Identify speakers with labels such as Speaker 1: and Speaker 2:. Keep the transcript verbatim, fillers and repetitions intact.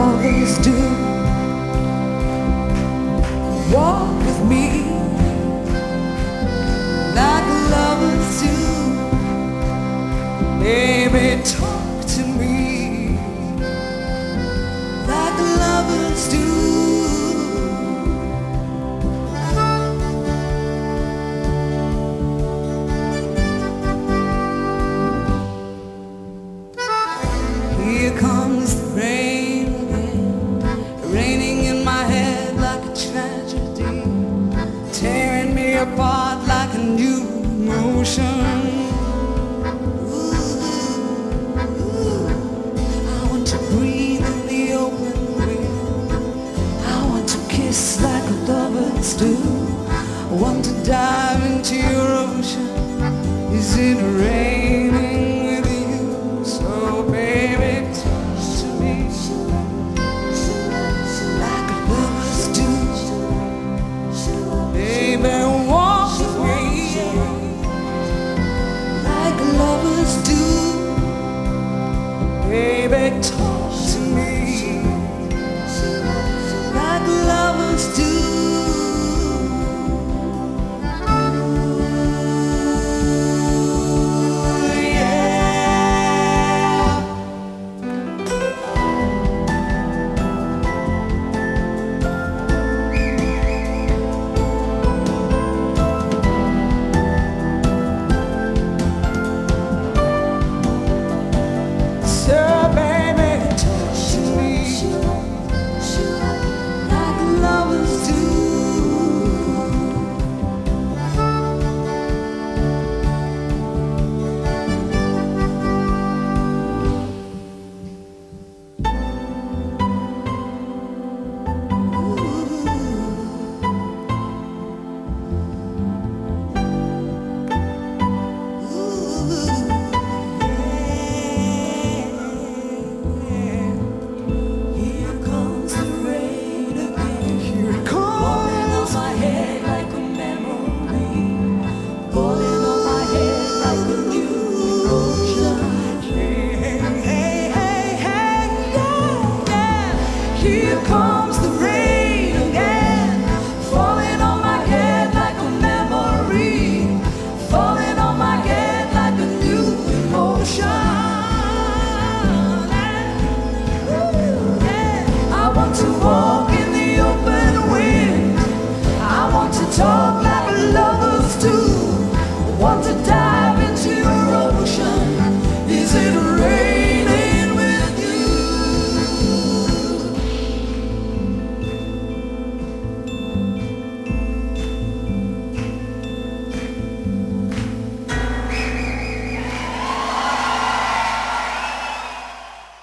Speaker 1: lovers do. Walk with me like lovers do. Baby, talk to me like lovers do. Here comes the rain again, raining in my head like a tragedy, tearing me apart like a new emotion. Ooh, ooh. I want to breathe in the open wind. I want to kiss like lovers do. I want to dive into your ocean. Is it raining with you? So baby, talk to me like lovers do. Baby, walk with me like lovers do. Baby, talk to me like lovers do.